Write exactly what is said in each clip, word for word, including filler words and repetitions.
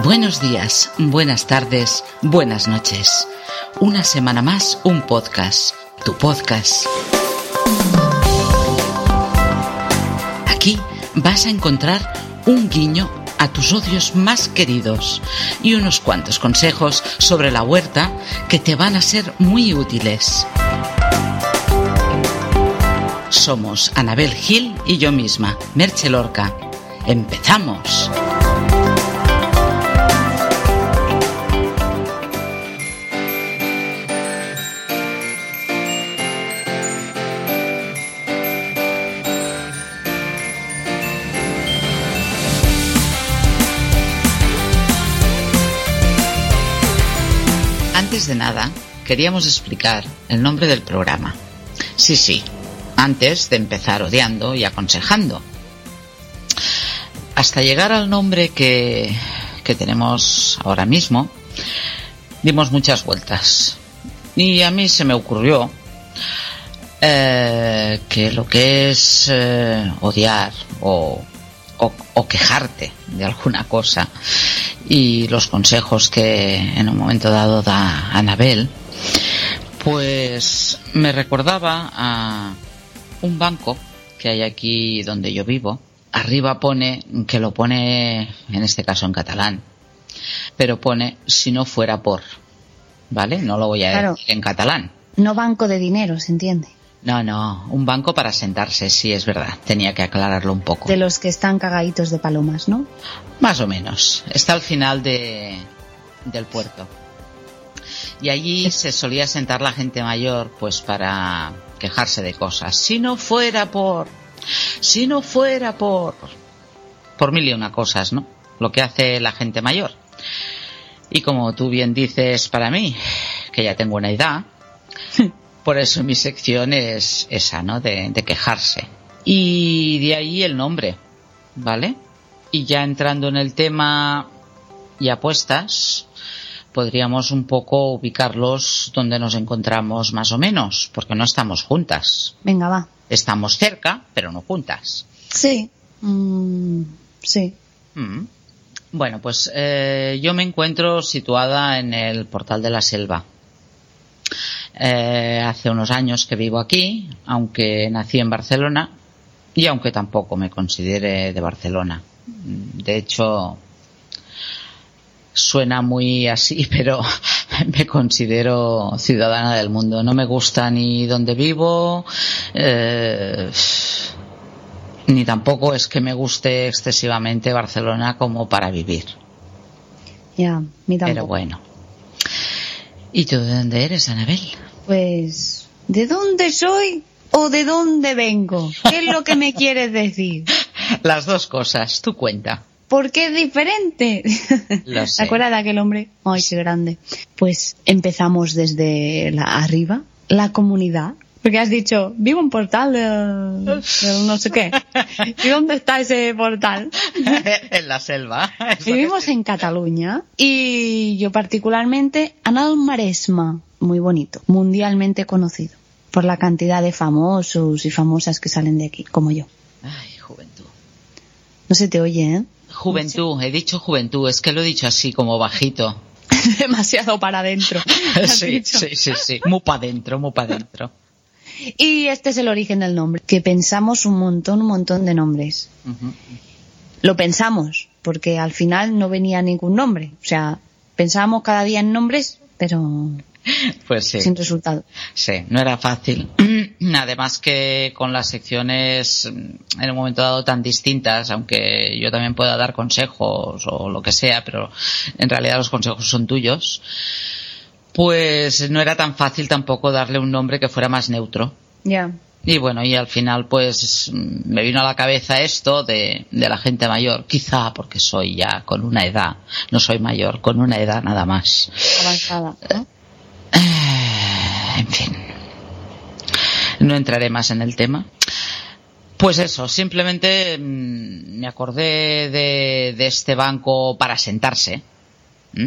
Buenos días, buenas tardes, buenas noches. Una semana más, un podcast, tu podcast. Aquí vas a encontrar un guiño a tus odios más queridos y unos cuantos consejos sobre la huerta que te van a ser muy útiles. Somos Anabel Gil y yo misma, Merche Lorca. ¡Empezamos! Antes de nada, queríamos explicar el nombre del programa. Sí, sí, antes de empezar odiando y aconsejando. Hasta llegar al nombre que, que tenemos ahora mismo, dimos muchas vueltas. Y a mí se me ocurrió eh, que lo que es eh, odiar o, o, o quejarte de alguna cosa y los consejos que en un momento dado da Anabel, pues me recordaba a un banco que hay aquí donde yo vivo. Arriba pone, que lo pone en este caso en catalán, pero pone si no fuera por, ¿vale? No lo voy a claro, decir en catalán. No banco de dinero, ¿se entiende? No, no, un banco para sentarse, sí, es verdad. Tenía que aclararlo un poco. De los que están cagaditos de palomas, ¿no? Más o menos. Está al final de del puerto. Y allí se solía sentar la gente mayor, pues para quejarse de cosas. Si no fuera por... Si no fuera por... Por mil y una cosas, ¿no? Lo que hace la gente mayor. Y como tú bien dices para mí, que ya tengo una edad... Por eso mi sección es esa, ¿no? De, de quejarse. Y de ahí el nombre, ¿vale? Y ya entrando en el tema y apuestas, podríamos un poco ubicarlos donde nos encontramos más o menos, porque no estamos juntas. Venga, va. Estamos cerca, pero no juntas. Sí. Mm, sí. Mm. Bueno, pues eh, yo me encuentro situada en el Portal de la Selva. Eh, hace unos años que vivo aquí, aunque nací en Barcelona y aunque tampoco me considere de Barcelona. De hecho, suena muy así, pero me considero ciudadana del mundo. No me gusta ni donde vivo, eh, ni tampoco es que me guste excesivamente Barcelona como para vivir. Ya, mi tampoco. Pero bueno. ¿Y tú de dónde eres, Anabel? Pues, ¿de dónde soy o de dónde vengo? ¿Qué es lo que me quieres decir? Las dos cosas, tú cuenta. ¿Por qué es diferente? Lo sé. ¿Te acuerdas de aquel hombre? Ay, qué grande. Pues empezamos desde la arriba, la comunidad. Porque has dicho, vivo en Portal de, de no sé qué. ¿Y dónde está ese portal? En la selva. Vivimos en Cataluña y yo particularmente en el Maresme, muy bonito, mundialmente conocido por la cantidad de famosos y famosas que salen de aquí, como yo. Ay, juventud. No se te oye, ¿eh? Juventud, he dicho juventud, es que lo he dicho así como bajito. Demasiado para adentro. Sí, sí, sí, sí, muy para adentro, muy para adentro. Y este es el origen del nombre, que pensamos un montón, un montón de nombres. Uh-huh. Lo pensamos, porque al final no venía ningún nombre. O sea, pensábamos cada día en nombres, pero pues sí, sin resultado. Sí, no era fácil. Además que con las secciones en un momento dado tan distintas, aunque yo también pueda dar consejos o lo que sea, pero en realidad los consejos son tuyos, pues no era tan fácil tampoco darle un nombre que fuera más neutro. Ya. Yeah. Y bueno, y al final pues me vino a la cabeza esto de, de la gente mayor, quizá porque soy ya con una edad, no soy mayor, con una edad nada más. Avanzada, ¿no? Eh, en fin, no entraré más en el tema. Pues eso, simplemente mmm, me acordé de, de este banco para sentarse. ¿Mm?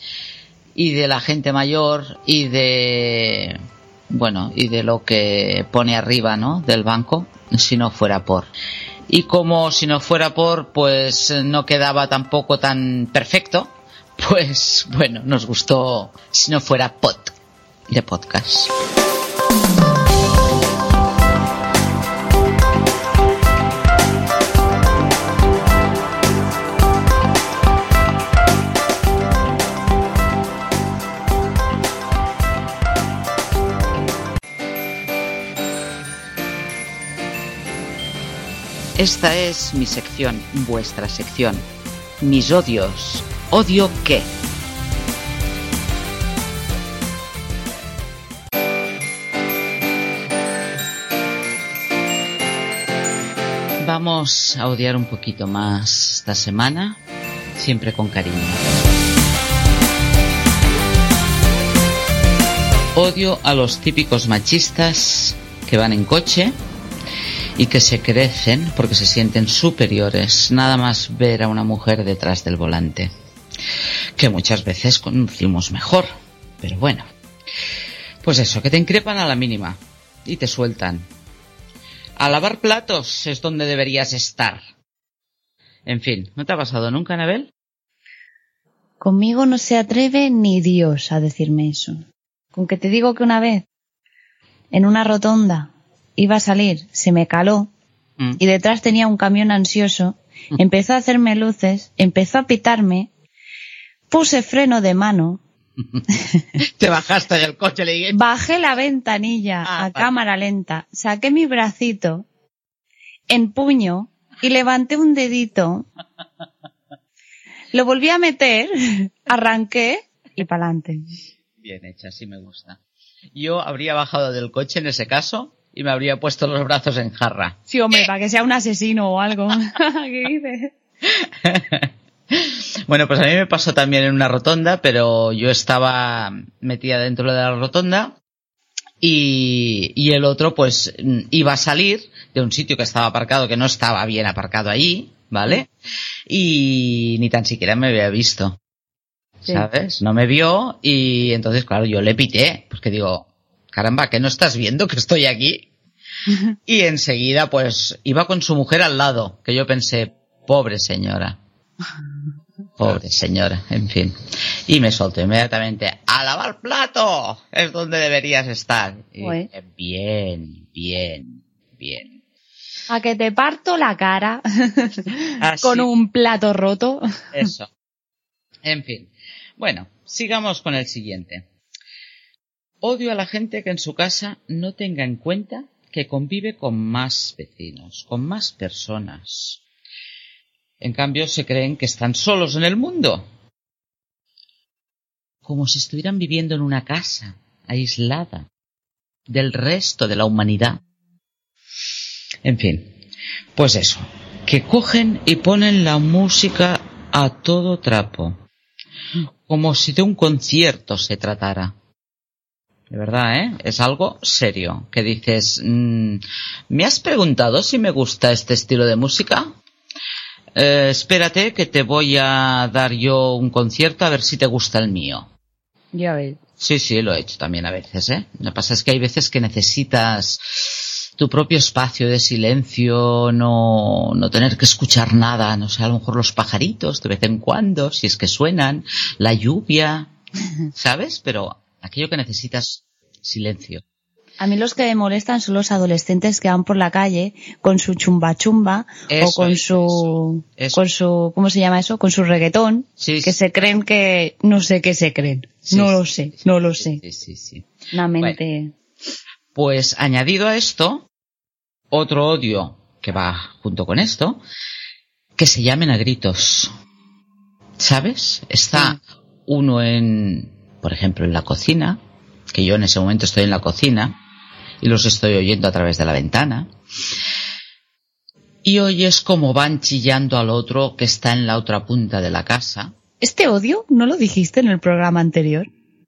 Y de la gente mayor y de, bueno, y de lo que pone arriba, ¿no? Del banco, si no fuera por. Y como si no fuera por, pues no quedaba tampoco tan perfecto, pues bueno, nos gustó Si no fuera pod de podcast. Esta es mi sección, vuestra sección. Mis odios. ¿Odio qué? Vamos a odiar un poquito más esta semana, siempre con cariño. Odio a los típicos machistas que van en coche y que se crecen porque se sienten superiores nada más ver a una mujer detrás del volante, que muchas veces conducimos mejor, pero bueno, pues eso, que te increpan a la mínima y te sueltan. A lavar platos es donde deberías estar. En fin, ¿no te ha pasado nunca, Anabel? Conmigo no se atreve ni Dios a decirme eso. Con que te digo que una vez, en una rotonda, iba a salir, se me caló, mm. y detrás tenía un camión ansioso, mm. empezó a hacerme luces, empezó a pitarme, puse freno de mano. Te bajaste del coche, le dije. Bajé la ventanilla ah, a vale. cámara lenta, saqué mi bracito en puño y levanté un dedito, lo volví a meter, arranqué y pa'lante. Bien hecha, sí me gusta. Yo habría bajado del coche en ese caso y me habría puesto los brazos en jarra. Sí, hombre, para que sea un asesino o algo. ¿Qué dices? Bueno, pues a mí me pasó también en una rotonda, pero yo estaba metida dentro de la rotonda y, y el otro pues iba a salir de un sitio que estaba aparcado, que no estaba bien aparcado allí, ¿vale? Y ni tan siquiera me había visto, sí. ¿Sabes? No me vio y entonces, claro, yo le pité, porque digo, caramba, ¿que no estás viendo que estoy aquí? Y enseguida pues iba con su mujer al lado, que yo pensé, pobre señora. Pobre señora, en fin. Y me soltó inmediatamente, ¡a lavar plato! Es donde deberías estar. Y dije, bien, bien, bien. A que te parto la cara con un plato roto. Eso. En fin. Bueno, sigamos con el siguiente. Odio a la gente que en su casa no tenga en cuenta que convive con más vecinos, con más personas. En cambio, se creen que están solos en el mundo. Como si estuvieran viviendo en una casa, aislada, del resto de la humanidad. En fin, pues eso, que cogen y ponen la música a todo trapo, como si de un concierto se tratara. De verdad, ¿eh? Es algo serio, que dices, mmm, ¿me has preguntado si me gusta este estilo de música? Eh, espérate que te voy a dar yo un concierto a ver si te gusta el mío. Ya ves. Sí, sí, lo he hecho también a veces, ¿eh? Lo que pasa es que hay veces que necesitas tu propio espacio de silencio, no, no tener que escuchar nada, no sé, a lo mejor los pajaritos de vez en cuando, si es que suenan, la lluvia, ¿sabes? Pero aquello que necesitas, silencio. A mí los que me molestan son los adolescentes que van por la calle con su chumba chumba eso, o con su, eso, eso. con su, ¿cómo se llama eso? Con su reggaetón, sí, que sí. se creen que, no sé qué se creen. Sí, no sí, lo sé, sí, no lo sé. Sí, sí, sí. Una mente. Bueno, pues añadido a esto, otro odio que va junto con esto, que se llamen a gritos. ¿Sabes? Está sí. uno en, por ejemplo, en la cocina, que yo en ese momento estoy en la cocina, y los estoy oyendo a través de la ventana, y oyes como van chillando al otro que está en la otra punta de la casa. ¿Este odio no lo dijiste en el programa anterior?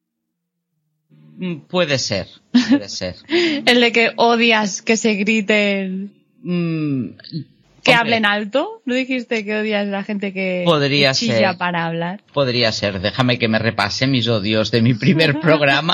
Puede ser, puede ser. El de que odias que se griten, mm, que hombre, hablen alto. ¿No dijiste que odias a la gente que, podría que chilla ser, para hablar? Podría ser, déjame que me repase mis odios de mi primer programa.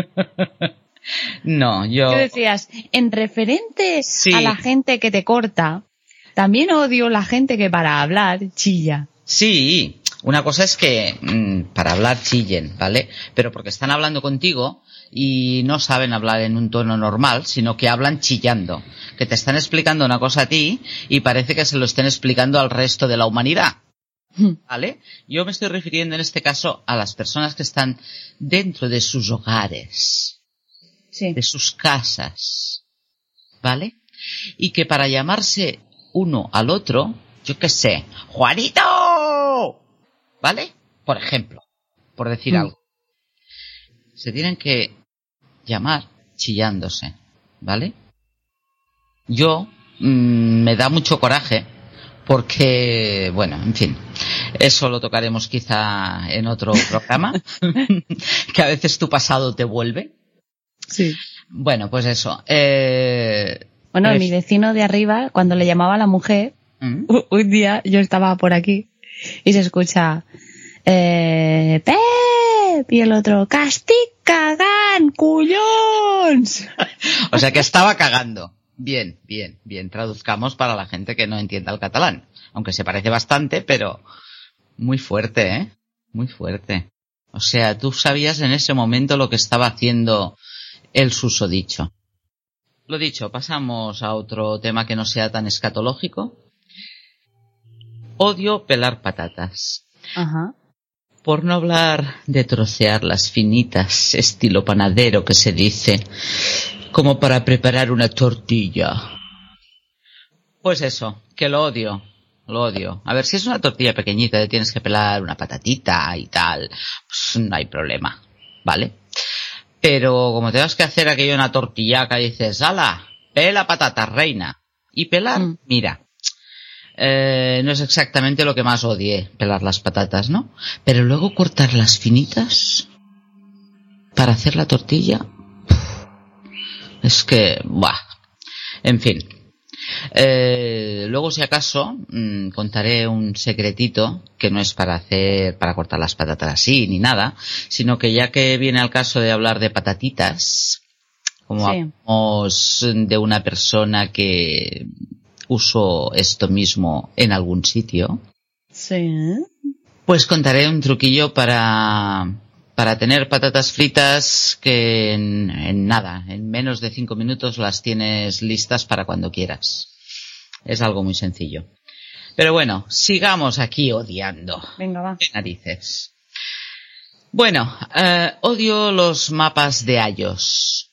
No, yo... ¿Qué decías? En referente sí. a la gente que te corta, también odio la gente que para hablar chilla. Sí, Una cosa es que mmm, para hablar chillen, ¿vale? Pero porque están hablando contigo y no saben hablar en un tono normal, sino que hablan chillando. Que te están explicando una cosa a ti y parece que se lo estén explicando al resto de la humanidad. ¿Vale? Yo me estoy refiriendo en este caso a las personas que están dentro de sus hogares, sí. de sus casas, ¿vale? Y que para llamarse uno al otro, yo qué sé, ¡Juanito! ¿Vale? Por ejemplo, por decir mm. algo. Se tienen que llamar chillándose, ¿vale? Yo mmm, me da mucho coraje porque, bueno, en fin, eso lo tocaremos quizá en otro programa, que a veces tu pasado te vuelve. Sí. Bueno, pues eso. Eh, bueno, es... mi vecino de arriba, cuando le llamaba a la mujer, ¿Mm? un día yo estaba por aquí y se escucha eh, Pep y el otro Castic, cagan, cuyons. O sea que estaba cagando. Bien, bien, bien. Traduzcamos para la gente que no entienda el catalán. Aunque se parece bastante, pero muy fuerte, ¿eh? Muy fuerte. O sea, tú sabías en ese momento lo que estaba haciendo el susodicho. Lo dicho, pasamos a otro tema que no sea tan escatológico. Odio pelar patatas. Ajá. Por no hablar de trocear las finitas, estilo panadero que se dice, como para preparar una tortilla. Pues eso, que lo odio, lo odio. A ver, si es una tortilla pequeñita y tienes que pelar una patatita y tal, pues no hay problema, ¿vale? Pero como tengas que hacer aquello una tortillaca y dices, ¡hala! Pela patatas, reina. Y pelar, mm. mira, eh, no es exactamente lo que más odie, pelar las patatas, ¿no? Pero luego cortar las finitas para hacer la tortilla, es que, buah, en fin. Eh, luego, si acaso, mmm, contaré un secretito que no es para hacer, para cortar las patatas así ni nada, sino que ya que viene al caso de hablar de patatitas, como sí. hablamos de una persona que usó esto mismo en algún sitio, sí. pues contaré un truquillo para para tener patatas fritas que en, en nada, en menos de cinco minutos las tienes listas para cuando quieras. Es algo muy sencillo. Pero bueno, sigamos aquí odiando. Venga, va. ¿Qué narices? Bueno, eh, odio los mapas de iOS.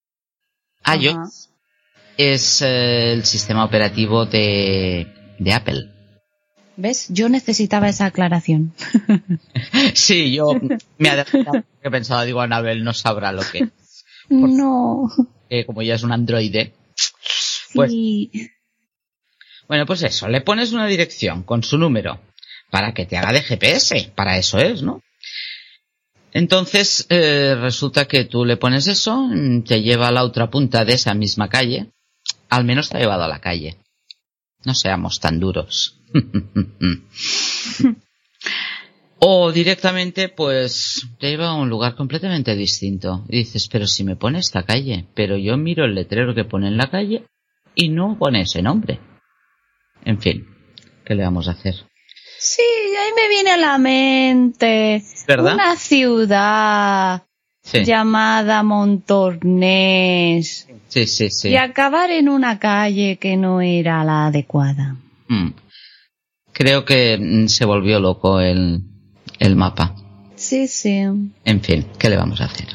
iOS Ajá. es eh, el sistema operativo de, de Apple. ¿Ves? Yo necesitaba esa aclaración. Sí, yo me adelantaba porque pensaba, digo, Anabel no sabrá lo que es. No. Eh, como ya es un androide. Pues, sí. Bueno, pues eso, le pones una dirección con su número para que te haga de G P S. Para eso es, ¿no? Entonces, eh, resulta que tú le pones eso, te lleva a la otra punta de esa misma calle. Al menos te ha llevado a la calle. No seamos tan duros. O directamente, pues, te lleva a un lugar completamente distinto. Y dices, pero si me pone esta calle, pero yo miro el letrero que pone en la calle y no pone ese nombre. En fin, ¿qué le vamos a hacer? Sí, ahí me viene a la mente, ¿verdad? Una ciudad sí. llamada Montornès. Sí, sí, sí. Y acabar en una calle que no era la adecuada. Mm. Creo que mm, se volvió loco el, el mapa. Sí, sí. En fin, ¿qué le vamos a hacer?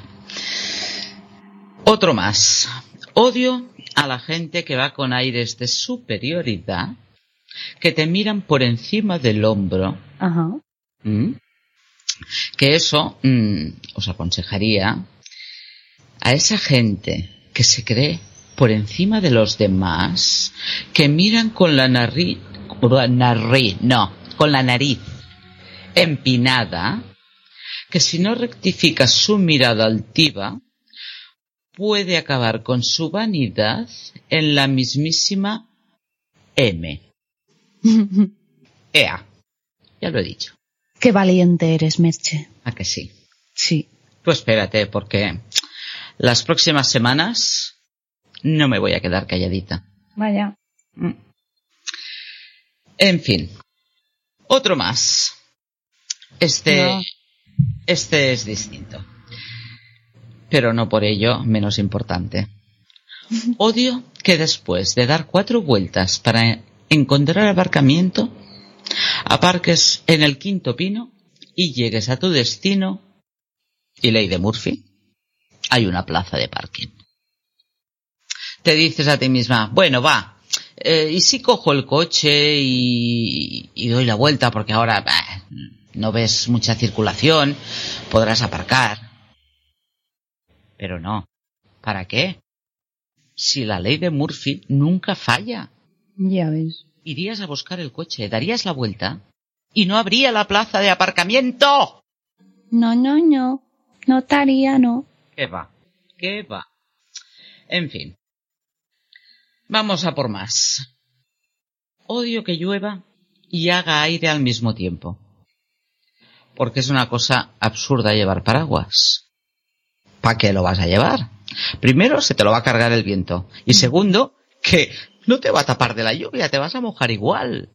Otro más. Odio a la gente que va con aires de superioridad, que te miran por encima del hombro. Ajá. ¿Mm? Que eso mm, os aconsejaría a esa gente que se cree por encima de los demás, que miran con la nariz, nariz, no, con la nariz empinada, que si no rectifica su mirada altiva, puede acabar con su vanidad en la mismísima M. Ea, ya lo he dicho. Qué valiente eres, Merche. ¿A que sí? Sí. Tú espérate, porque las próximas semanas no me voy a quedar calladita. Vaya. En fin. Otro más. Este, No. este es distinto. Pero no por ello menos importante. Odio que después de dar cuatro vueltas para encontrar aparcamiento, aparques en el quinto pino y llegues a tu destino y ley de Murphy, hay una plaza de parking. Te dices a ti misma, bueno, va, eh, y si cojo el coche y, y doy la vuelta porque ahora bah, no ves mucha circulación, podrás aparcar. Pero no, ¿para qué? Si la ley de Murphy nunca falla. Ya ves. Irías a buscar el coche, darías la vuelta y no habría la plaza de aparcamiento. No, no, no. No estaría, no. ¿Qué va? ¿Qué va? En fin. Vamos a por más. Odio que llueva y haga aire al mismo tiempo. Porque es una cosa absurda llevar paraguas. ¿Para qué lo vas a llevar? Primero, se te lo va a cargar el viento. Y segundo, que no te va a tapar de la lluvia, te vas a mojar igual.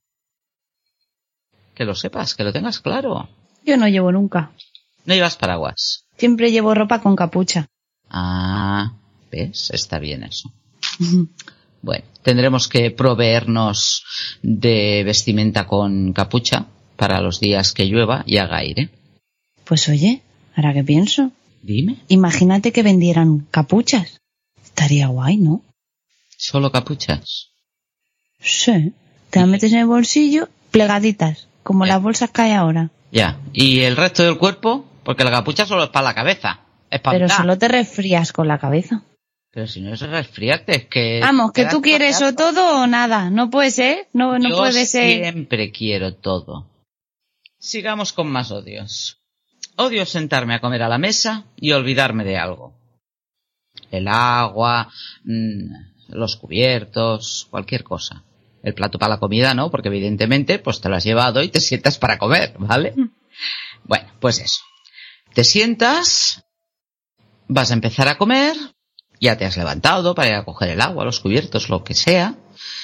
Que lo sepas, que lo tengas claro. Yo no llevo nunca. No llevas paraguas. Siempre llevo ropa con capucha. Ah, ¿ves? Está bien eso. Bueno, tendremos que proveernos de vestimenta con capucha para los días que llueva y haga aire. Pues oye, ahora que pienso, Dime. imagínate que vendieran capuchas. Estaría guay, ¿no? ¿Solo capuchas? Sí. Te las metes en el bolsillo, plegaditas, como Ya. las bolsas que hay ahora. Ya. ¿Y el resto del cuerpo? Porque la capucha solo es para la cabeza. Es para Pero mitad. solo te resfrías con la cabeza. Pero si no es resfriarte, es que... Vamos, que quedas tú quieres o toteado. todo o nada. No puede ser. No, no Yo puede ser. siempre quiero todo. Sigamos con más odios. Odio sentarme a comer a la mesa y olvidarme de algo. El agua, mmm, los cubiertos, cualquier cosa. El plato para la comida no, porque evidentemente pues te lo has llevado y te sientas para comer, ¿vale? Mm. Bueno, pues eso. Te sientas, vas a empezar a comer, ya te has levantado para ir a coger el agua, los cubiertos, lo que sea.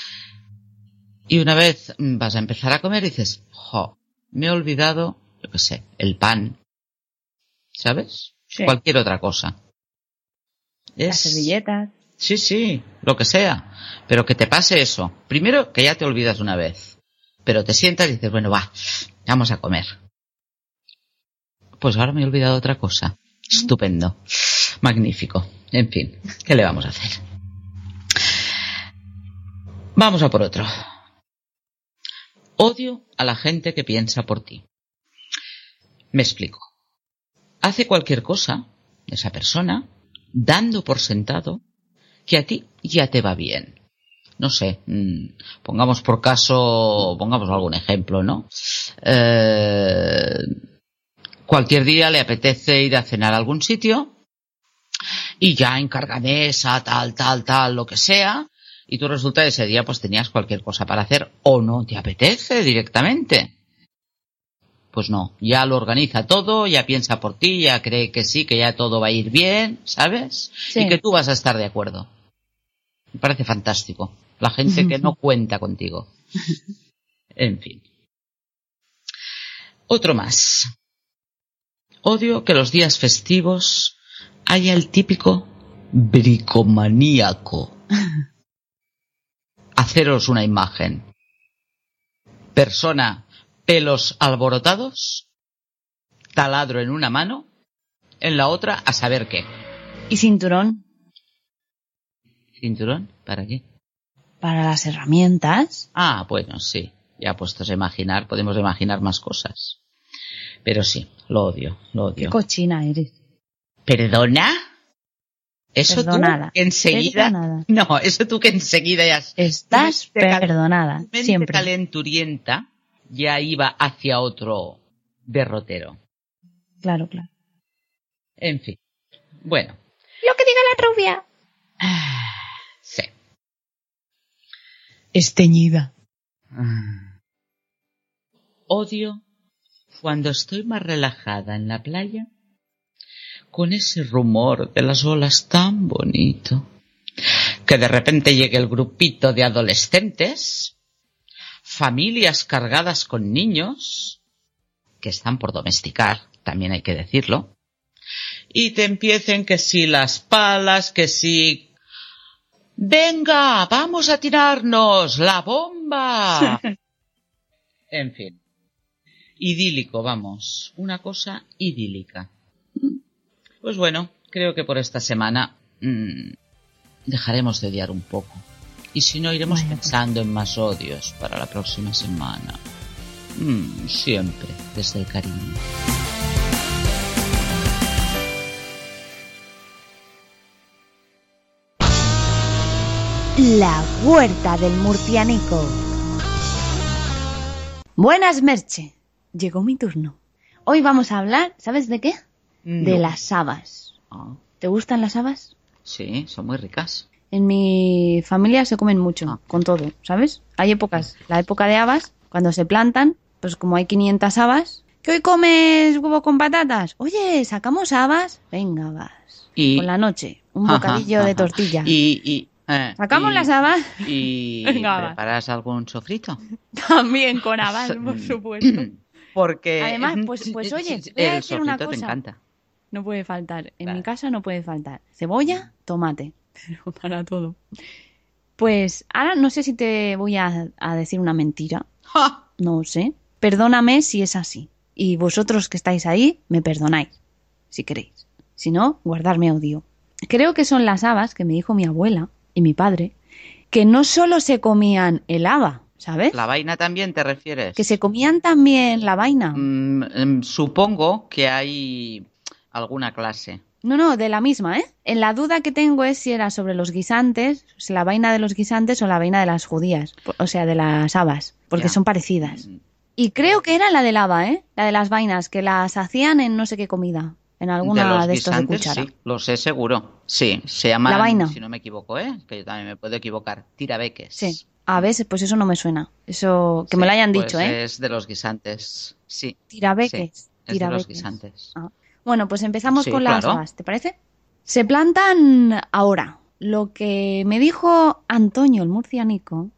Y una vez vas a empezar a comer dices, jo, me he olvidado, yo qué sé, el pan. ¿Sabes? Sí. Cualquier otra cosa. Las servilletas. Sí, sí, lo que sea. Pero que te pase eso. Primero, que ya te olvidas una vez. Pero te sientas y dices, bueno, va, vamos a comer. Pues ahora me he olvidado otra cosa. Estupendo. Magnífico. En fin, ¿qué le vamos a hacer? Vamos a por otro. Odio a la gente que piensa por ti. Me explico. Hace cualquier cosa, esa persona, dando por sentado que a ti ya te va bien. No sé, mmm, pongamos por caso, pongamos algún ejemplo, ¿no? Eh, cualquier día le apetece ir a cenar a algún sitio y ya encarga mesa, tal, tal, tal, lo que sea, y tú resulta que ese día pues tenías cualquier cosa para hacer o no te apetece directamente. Pues no, ya lo organiza todo, ya piensa por ti, ya cree que sí, que ya todo va a ir bien, ¿sabes? Sí. Y que tú vas a estar de acuerdo. Me parece fantástico. La gente que no cuenta contigo. En fin. Otro más. Odio que los días festivos haya el típico bricomaníaco. Haceros una imagen. Persona, pelos alborotados, taladro en una mano, en la otra a saber qué. ¿Y cinturón? ¿Cinturón? ¿Para qué? Para las herramientas. Ah, bueno, sí. Ya puestos a imaginar, podemos imaginar más cosas. Pero sí, lo odio, lo Qué odio. cochina eres. ¿Perdona? Eso Perdonada. tú que enseguida... Perdonada. No, eso tú que enseguida ya... Estás tu mente cal- perdonada. tu mente Siempre. calenturienta ya iba hacia otro derrotero. Claro, claro. En fin. Bueno. Lo que diga la rubia. Sí. Esteñida. Odio cuando estoy más relajada en la playa con ese rumor de las olas tan bonito, que de repente llegue el grupito de adolescentes, familias cargadas con niños, que están por domesticar, también hay que decirlo, y te empiecen que si las palas, que si... ¡Venga, vamos a tirarnos la bomba! En fin, idílico, vamos, una cosa idílica. Pues bueno, creo que por esta semana mmm, dejaremos de odiar un poco. Y si no, iremos bueno, pensando en más odios para la próxima semana. Mm, siempre desde el cariño. La huerta del murcianico. Buenas, Merche. Llegó mi turno. Hoy vamos a hablar, ¿sabes de qué? No. De las habas. Ah. ¿Te gustan las habas? Sí, son muy ricas. En mi familia se comen mucho, ah. con todo, ¿sabes? Hay épocas, la época de habas, cuando se plantan, pues como hay quinientas habas, ¿que hoy comes huevo con patatas? Oye, ¿sacamos habas? Venga, vas. Y... Por la noche, un bocadillo ajá, de tortilla. Y... y... Eh, ¿Sacamos y, las habas? ¿Y Venga, preparas algún sofrito? También con habas, por supuesto. Porque... Además, pues, pues oye, voy a decir una cosa. Te encanta. No puede faltar. En claro. mi casa no puede faltar. Cebolla, tomate. Pero para todo. Pues ahora no sé si te voy a, a decir una mentira. ¡Ja! No sé. Perdóname si es así. Y vosotros que estáis ahí, me perdonáis. Si queréis. Si no, guardarme odio. Creo que son las habas que me dijo mi abuela y mi padre, que no solo se comían el haba, ¿sabes? ¿La vaina también te refieres? Que se comían también la vaina. Mm, supongo que hay alguna clase. No, no, de la misma, ¿eh? En la duda que tengo es si era sobre los guisantes, si la vaina de los guisantes o la vaina de las judías, o sea, de las habas, porque ya. son parecidas. Mm. Y creo que era la del haba, ¿eh? La de las vainas, que las hacían en no sé qué comida. En alguna de, los de estos de cuchara. Sí, lo sé seguro. Sí, se llama, la vaina. Si no me equivoco, ¿eh? Que yo también me puedo equivocar. Tirabeques. Sí. A veces, pues eso no me suena. Eso, que sí, me lo hayan pues dicho, ¿eh? Es de los guisantes, sí. Tirabeques. Sí, es Tirabeques. de los guisantes. Ah. Bueno, pues empezamos sí, con claro. las habas, ¿te parece? Se plantan ahora. Lo que me dijo Antonio, el murcianico,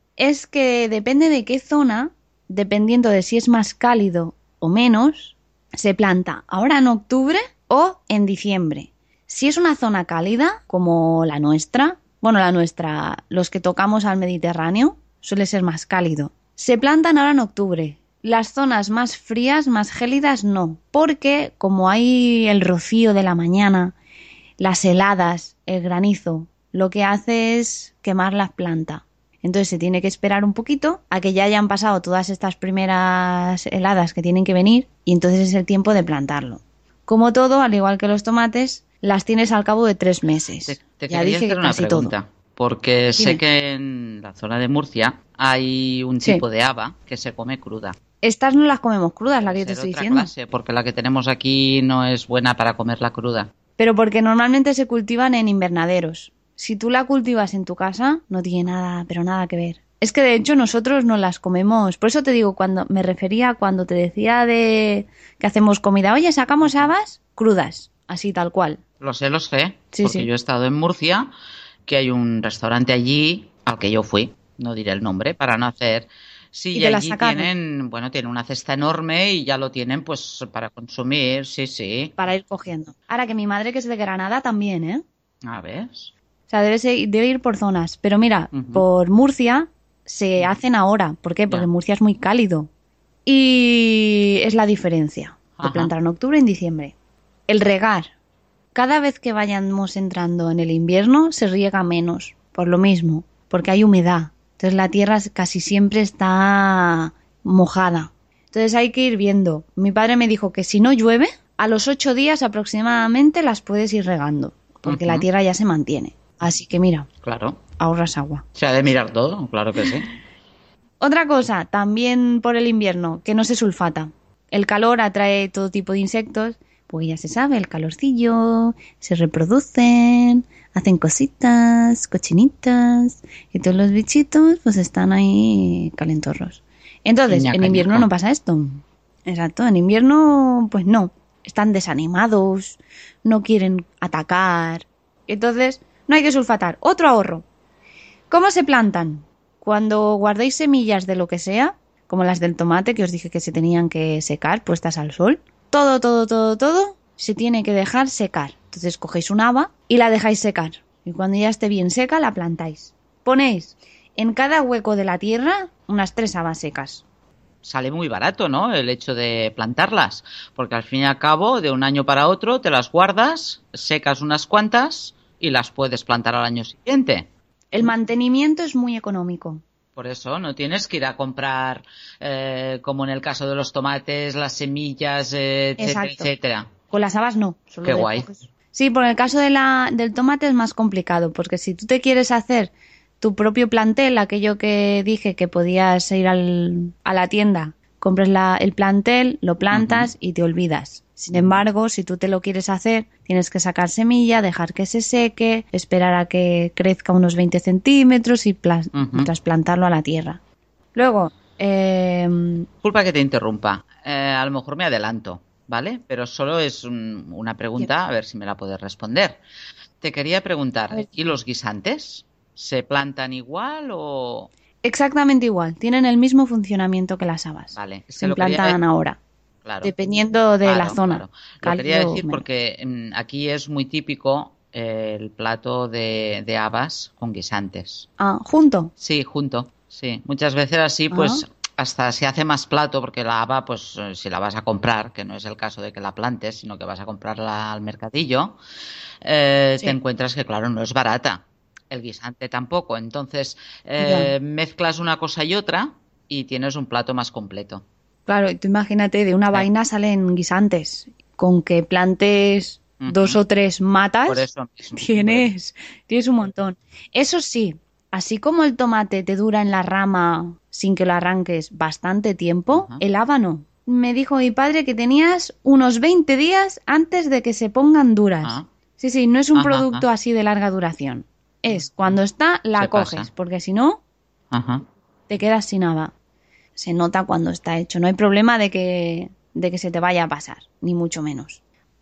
es que depende de qué zona, dependiendo de si es más cálido o menos, se planta ahora en octubre o en diciembre. Si es una zona cálida, como la nuestra, bueno, la nuestra, los que tocamos al Mediterráneo, suele ser más cálido. Se plantan ahora en octubre. Las zonas más frías, más gélidas, no. Porque como hay el rocío de la mañana, las heladas, el granizo, lo que hace es quemar la planta. Entonces se tiene que esperar un poquito a que ya hayan pasado todas estas primeras heladas que tienen que venir y entonces es el tiempo de plantarlo. Como todo, al igual que los tomates, las tienes al cabo de tres meses. Te, te ya quería dije hacer que una casi pregunta, todo. Porque Dime. sé que en la zona de Murcia hay un sí. tipo de haba que se come cruda. Estas no las comemos crudas, la que yo te estoy otra diciendo. Clase, porque la que tenemos aquí no es buena para comerla cruda. Pero porque normalmente se cultivan en invernaderos. Si tú la cultivas en tu casa, no tiene nada, pero nada que ver. Es que de hecho nosotros no las comemos. Por eso te digo, cuando me refería cuando te decía de que hacemos comida, oye, sacamos habas crudas, así tal cual. Lo sé, lo sé, sí, porque sí. yo he estado en Murcia, que hay un restaurante allí al que yo fui, no diré el nombre para no hacer. Sí, y, y allí tienen, bueno, tienen una cesta enorme y ya lo tienen pues para consumir, sí, sí. Para ir cogiendo. Ahora que mi madre que es de Granada también, ¿eh? A ver. O sea, debe, ser, debe ir por zonas. Pero mira, uh-huh. por Murcia se hacen ahora. ¿Por qué? Porque ya. Murcia es muy cálido. Y es la diferencia de plantar en octubre y en diciembre. El regar. Cada vez que vayamos entrando en el invierno se riega menos. Por lo mismo. Porque hay humedad. Entonces la tierra casi siempre está mojada. Entonces hay que ir viendo. Mi padre me dijo que si no llueve, a los ocho días aproximadamente las puedes ir regando. Porque uh-huh. la tierra ya se mantiene. Así que mira, claro, ahorras agua. Se ha de mirar todo, claro que sí. Otra cosa, también por el invierno, que no se sulfata. El calor atrae todo tipo de insectos, pues ya se sabe, el calorcillo, se reproducen, hacen cositas, cochinitas, y todos los bichitos pues están ahí calentorros. Entonces, ñaca, en invierno ñaca. No pasa esto. Exacto, en invierno pues no, están desanimados, no quieren atacar. Entonces, no hay que sulfatar. Otro ahorro. ¿Cómo se plantan? Cuando guardéis semillas de lo que sea, como las del tomate que os dije que se tenían que secar, puestas al sol. Todo, todo, todo, todo se tiene que dejar secar. Entonces cogéis un haba y la dejáis secar. Y cuando ya esté bien seca, la plantáis. Ponéis en cada hueco de la tierra unas tres habas secas. Sale muy barato, ¿no? El hecho de plantarlas. Porque al fin y al cabo, de un año para otro, te las guardas, secas unas cuantas y las puedes plantar al año siguiente. El mantenimiento es muy económico. Por eso no tienes que ir a comprar, eh, como en el caso de los tomates, las semillas, eh, etcétera, Exacto. etcétera. Con las habas no. Solo Qué de guay. coges. Sí, por el caso de la, del tomate es más complicado, porque si tú te quieres hacer tu propio plantel, aquello que dije que podías ir al, a la tienda, compras la, el plantel, lo plantas uh-huh. y te olvidas. Sin embargo, si tú te lo quieres hacer, tienes que sacar semilla, dejar que se seque, esperar a que crezca unos veinte centímetros y pla- uh-huh. trasplantarlo a la tierra. Luego, eh... disculpa que te interrumpa, eh, a lo mejor me adelanto, ¿vale? Pero solo es un, una pregunta, a ver si me la puedes responder. Te quería preguntar, ¿y los guisantes se plantan igual o...? Exactamente igual, tienen el mismo funcionamiento que las habas. Vale. Se plantan quería... ahora. Claro. Dependiendo de claro, la zona. Claro. Lo quería decir porque mm, aquí es muy típico eh, el plato de, de habas con guisantes. Ah, ¿junto? Sí, junto. Sí, muchas veces así pues ah. hasta se hace más plato porque la haba pues si la vas a comprar, que no es el caso de que la plantes, sino que vas a comprarla al mercadillo, eh, sí. te encuentras que claro, no es barata. El guisante tampoco. Entonces eh, mezclas una cosa y otra y tienes un plato más completo. Claro, tú imagínate, de una sí. vaina salen guisantes. Con que plantes uh-huh. dos o tres matas, por eso mismo, tienes, por eso. tienes un montón. Eso sí, así como el tomate te dura en la rama sin que lo arranques bastante tiempo, uh-huh. el haba no. Me dijo mi padre que tenías unos veinte días antes de que se pongan duras. Uh-huh. Sí, sí, no es un uh-huh. producto así de larga duración. Es cuando está, la se coges, pasa. Porque si no, uh-huh. te quedas sin haba. Se nota cuando está hecho. No hay problema de que, de que se te vaya a pasar, ni mucho menos.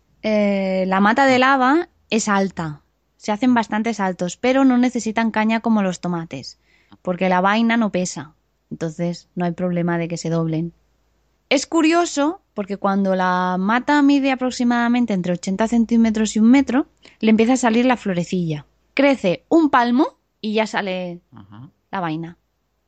Eh, la mata del haba es alta. Se hacen bastantes altos, pero no necesitan caña como los tomates, porque la vaina no pesa. Entonces no hay problema de que se doblen. Es curioso, porque cuando la mata mide aproximadamente entre ochenta centímetros y un metro, le empieza a salir la florecilla. Crece un palmo y ya sale uh-huh. la vaina.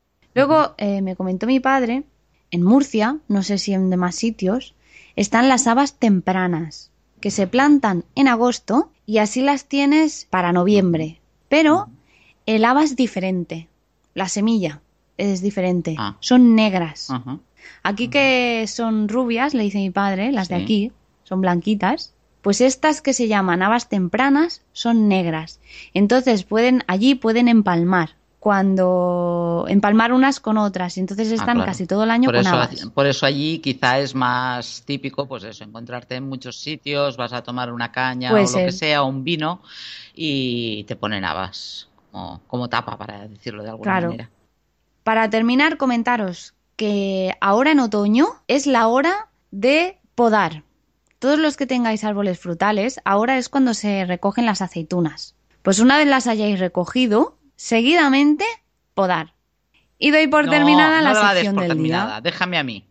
Luego eh, me comentó mi padre, en Murcia, no sé si en demás sitios, están las habas tempranas, que se plantan en agosto y así las tienes para noviembre. Pero el haba es diferente, la semilla es diferente, ah. son negras. Uh-huh. Aquí que son rubias, le dice mi padre, las sí. de aquí, son blanquitas, pues estas que se llaman habas tempranas son negras. Entonces pueden allí pueden empalmar. Cuando empalmar unas con otras y entonces están ah, claro. casi todo el año por con eso, habas. Por eso allí quizá es más típico pues eso, encontrarte en muchos sitios, vas a tomar una caña Puede o ser. lo que sea, o un vino y te ponen habas como, como tapa, para decirlo de alguna claro. manera. Para terminar, comentaros que ahora en otoño es la hora de podar. Todos los que tengáis árboles frutales, ahora es cuando se recogen las aceitunas. Pues una vez las hayáis recogido, seguidamente, podar. Y doy por no, terminada no la, la sección des por del terminada. día. Déjame a mí.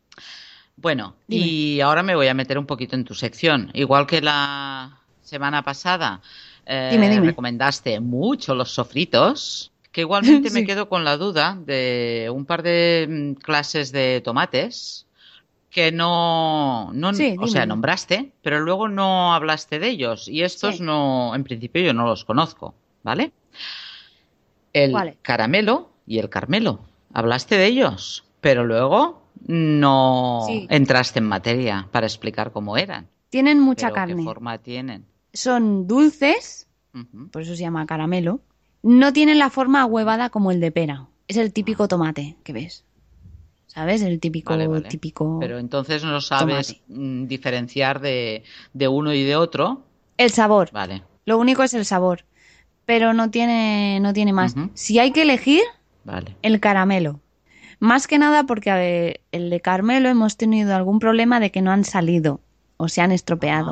Bueno, Dime. Y ahora me voy a meter un poquito en tu sección. Igual que la semana pasada eh, dime, dime. recomendaste mucho los sofritos, que igualmente sí. me quedo con la duda de un par de clases de tomates que no, no sí, o sea, nombraste, pero luego no hablaste de ellos. Y estos sí. no, en principio yo no los conozco, ¿vale? El vale. caramelo y el carmelo. Hablaste de ellos, pero luego no sí. entraste en materia para explicar cómo eran. Tienen mucha pero carne. ¿Qué forma tienen? Son dulces, uh-huh. por eso se llama caramelo. No tienen la forma ahuevada como el de pera. Es el típico tomate que ves. ¿Sabes? El típico, vale, vale. típico. Pero entonces no sabes tomate. diferenciar de, de uno y de otro. El sabor. Vale. Lo único es el sabor. Pero no tiene, no tiene más. Uh-huh. Si hay que elegir, vale. el caramelo. Más que nada porque a ver, el de caramelo hemos tenido algún problema de que no han salido o se han estropeado.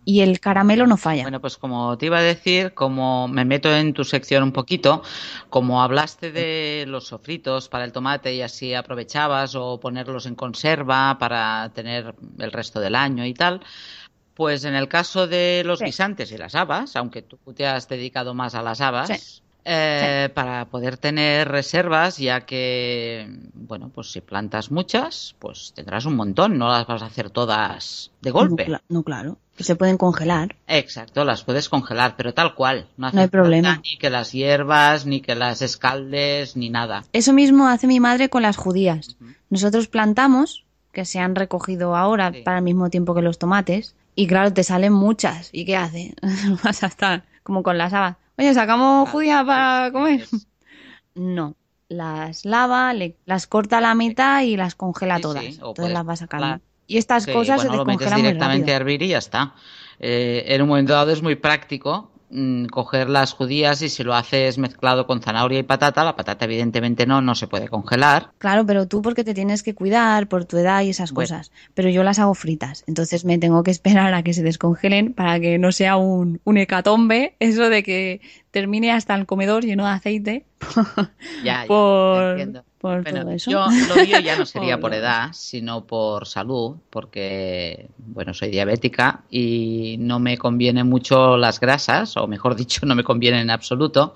y el caramelo no falla. Bueno, pues como te iba a decir, como me meto en tu sección un poquito, como hablaste de los sofritos para el tomate y así aprovechabas, o ponerlos en conserva para tener el resto del año y tal, pues en el caso de los sí. guisantes y las habas, aunque tú te has dedicado más a las habas, sí. Eh, sí. para poder tener reservas, ya que, bueno, pues si plantas muchas, pues tendrás un montón, no las vas a hacer todas de golpe. No, no claro, se pueden congelar. Exacto, las puedes congelar, pero tal cual. No, hace no hay problema. Ni que las hiervas, ni que las escaldes, ni nada. Eso mismo hace mi madre con las judías. Uh-huh. Nosotros plantamos, que se han recogido ahora sí. para el mismo tiempo que los tomates, y claro, te salen muchas. ¿Y qué hace? Vas a estar como con las habas. Oye, ¿sacamos judías para comer? No, las lava, le, las corta a la mitad y las congela sí, todas. Sí. Entonces las va sacando. La... Y estas sí, cosas bueno, se descongelan muy rápido. Lo metes directamente a hervir y ya está. Eh, en un momento dado es muy práctico mmm, coger las judías, y si lo haces mezclado con zanahoria y patata, la patata evidentemente no, no se puede congelar. Claro, pero tú porque te tienes que cuidar por tu edad y esas bueno. cosas. Pero yo las hago fritas, entonces me tengo que esperar a que se descongelen para que no sea un, un hecatombe, eso de que termine hasta el comedor lleno de aceite. Ya, ya, por, entiendo. Por bueno, todo eso. Yo lo mío ya no sería por edad, sino por salud, porque, bueno, soy diabética y no me conviene mucho las grasas, o mejor dicho, no me conviene en absoluto.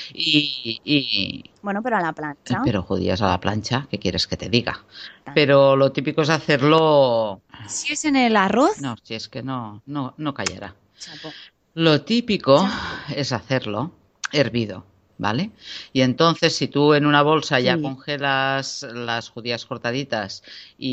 Y, y bueno, pero a la plancha. Pero judías a la plancha, ¿qué quieres que te diga? Pero lo típico es hacerlo. Si es en el arroz. No, si es que no, no, no cayera. Chapo. Lo típico Chapo. es hacerlo hervido. ¿Vale? Y entonces, si tú en una bolsa ya sí. congelas las judías cortaditas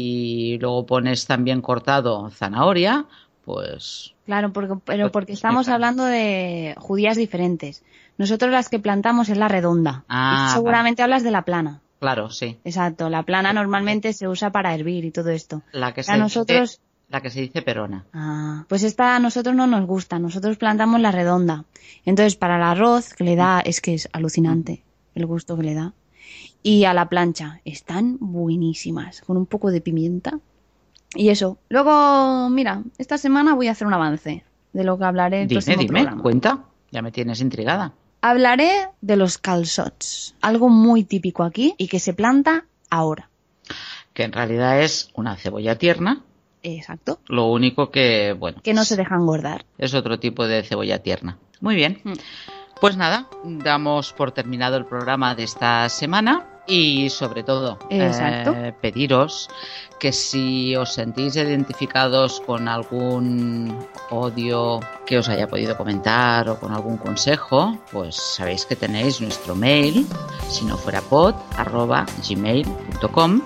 y luego pones también cortado zanahoria, pues... Claro, porque, pero porque estamos hablando de judías diferentes. Nosotros las que plantamos es la redonda. Ah, y seguramente vale. hablas de la plana. Claro, sí. Exacto, la plana normalmente se usa para hervir y todo esto. La que a se nosotros... dice, la que se dice perona. Ah, pues esta a nosotros no nos gusta. Nosotros plantamos la redonda. Entonces, para el arroz, que le da, es que es alucinante el gusto que le da. Y a la plancha, están buenísimas, con un poco de pimienta. Y eso. Luego, mira, esta semana voy a hacer un avance de lo que hablaré el dime, próximo dime, programa. Cuenta, ya me tienes intrigada. Hablaré de los calçots, algo muy típico aquí y que se planta ahora. Que en realidad es una cebolla tierna. Exacto. Lo único que, bueno... Que no se deja engordar. Es otro tipo de cebolla tierna. Muy bien. Mm. Pues nada, damos por terminado el programa de esta semana y sobre todo eh, pediros que si os sentís identificados con algún audio que os haya podido comentar o con algún consejo, pues sabéis que tenéis nuestro mail, si no fuera pod, arroba gmail punto com.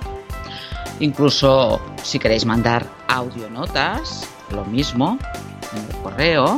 Incluso si queréis mandar audionotas, lo mismo, en el correo.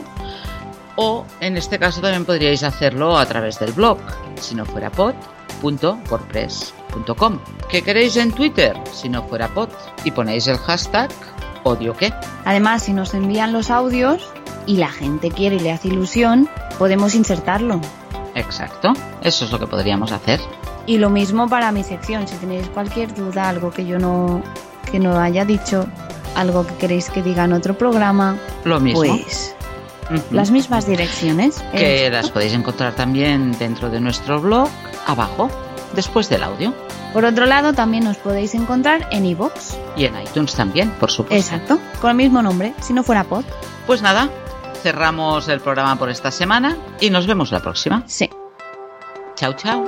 O en este caso también podríais hacerlo a través del blog, si no fuera pod punto wordpress punto com. ¿Qué queréis en Twitter? Si no fuera pod, y ponéis el hashtag odio qué. Además, si nos envían los audios y la gente quiere y le hace ilusión, podemos insertarlo. Exacto, eso es lo que podríamos hacer. Y lo mismo para mi sección, si tenéis cualquier duda, algo que yo no, que no haya dicho, algo que queréis que diga en otro programa, lo mismo. Pues uh-huh. las mismas direcciones. Que las podéis encontrar también dentro de nuestro blog, abajo, después del audio. Por otro lado, también nos podéis encontrar en iVoox. Y en iTunes también, por supuesto. Exacto, con el mismo nombre, si no fuera pod. Pues nada, cerramos el programa por esta semana y nos vemos la próxima. Sí. Chao, chao.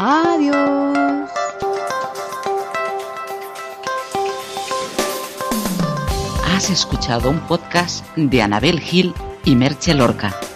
Adiós. Has escuchado un podcast de Anabel Gil y Merche Lorca.